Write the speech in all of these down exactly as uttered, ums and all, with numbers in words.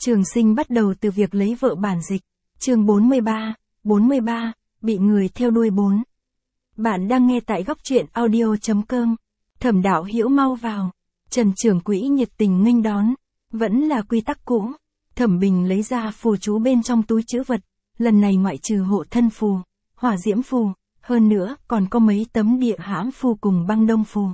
Trường Sinh bắt đầu từ việc lấy vợ bản dịch. Chương bốn mươi ba, bốn mươi ba, bị người theo đuôi bốn. Bạn đang nghe tại góc truyện audio chấm com. Thẩm Đạo Hiểu mau vào. Trần Trưởng Quỹ nhiệt tình nghênh đón. Vẫn là quy tắc cũ. Thẩm Bình lấy ra phù chú bên trong túi trữ vật. Lần này ngoại trừ hộ thân phù, hỏa diễm phù, hơn nữa còn có mấy tấm địa hãm phù cùng băng đông phù.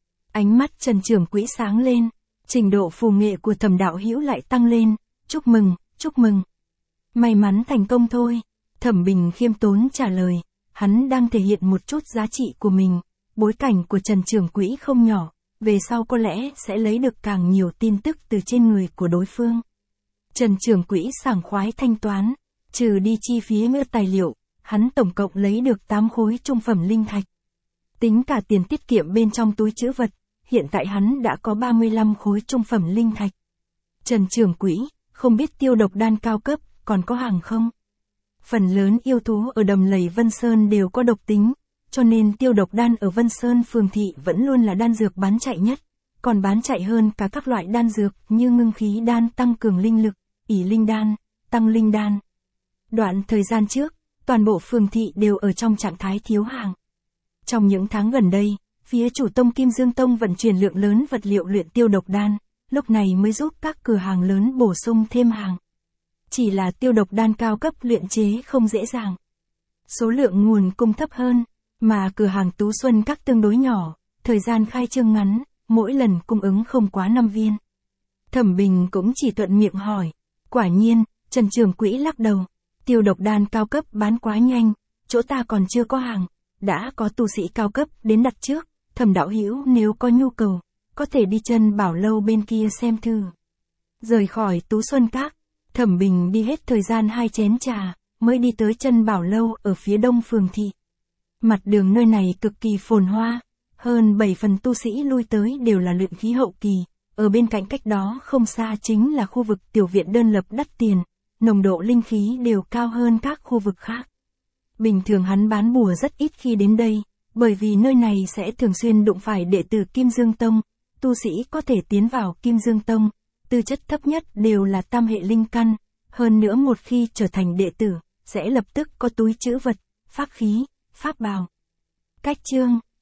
Ánh mắt Trần Trưởng Quỹ sáng lên. Trình độ phù nghệ của Thẩm Đạo Hiểu lại tăng lên. Chúc mừng, chúc mừng. May mắn thành công thôi. Thẩm Bình khiêm tốn trả lời. Hắn đang thể hiện một chút giá trị của mình. Bối cảnh của Trần Trưởng Quỹ không nhỏ. Về sau có lẽ sẽ lấy được càng nhiều tin tức từ trên người của đối phương. Trần Trưởng Quỹ sảng khoái thanh toán. Trừ đi chi phí mua tài liệu, hắn tổng cộng lấy được tám khối trung phẩm linh thạch. Tính cả tiền tiết kiệm bên trong túi trữ vật, hiện tại hắn đã có ba mươi lăm khối trung phẩm linh thạch. Trần Trưởng Quỹ, không biết tiêu độc đan cao cấp, còn có hàng không? Phần lớn yêu thú ở đầm lầy Vân Sơn đều có độc tính, cho nên tiêu độc đan ở Vân Sơn Phường Thị vẫn luôn là đan dược bán chạy nhất, còn bán chạy hơn cả các loại đan dược như ngưng khí đan tăng cường linh lực, ỷ linh đan, tăng linh đan. Đoạn thời gian trước, toàn bộ Phường Thị đều ở trong trạng thái thiếu hàng. Trong những tháng gần đây, phía chủ tông Kim Dương Tông vận chuyển lượng lớn vật liệu luyện tiêu độc đan, lúc này mới giúp các cửa hàng lớn bổ sung thêm hàng. Chỉ là tiêu độc đan cao cấp luyện chế không dễ dàng. Số lượng nguồn cung thấp hơn, mà cửa hàng Tú Xuân Các tương đối nhỏ, thời gian khai trương ngắn, mỗi lần cung ứng không quá năm viên. Thẩm Bình cũng chỉ thuận miệng hỏi. Quả nhiên, Trần Trưởng Quỹ lắc đầu. Tiêu độc đan cao cấp bán quá nhanh, chỗ ta còn chưa có hàng. Đã có tu sĩ cao cấp đến đặt trước. Thẩm Đạo Hiểu nếu có nhu cầu, có thể đi chân Bảo Lâu bên kia xem thử. Rời khỏi Tú Xuân Các, Thẩm Bình đi hết thời gian hai chén trà, mới đi tới chân Bảo Lâu ở phía đông Phường Thị. Mặt đường nơi này cực kỳ phồn hoa, hơn bảy phần tu sĩ lui tới đều là luyện khí hậu kỳ, ở bên cạnh cách đó không xa chính là khu vực tiểu viện đơn lập đắt tiền, nồng độ linh khí đều cao hơn các khu vực khác. Bình thường hắn bán bùa rất ít khi đến đây, bởi vì nơi này sẽ thường xuyên đụng phải đệ tử Kim Dương Tông, tu sĩ có thể tiến vào Kim Dương Tông, tư chất thấp nhất đều là tam hệ linh căn, hơn nữa một khi trở thành đệ tử, sẽ lập tức có túi trữ vật, pháp khí, pháp bào. Cách chương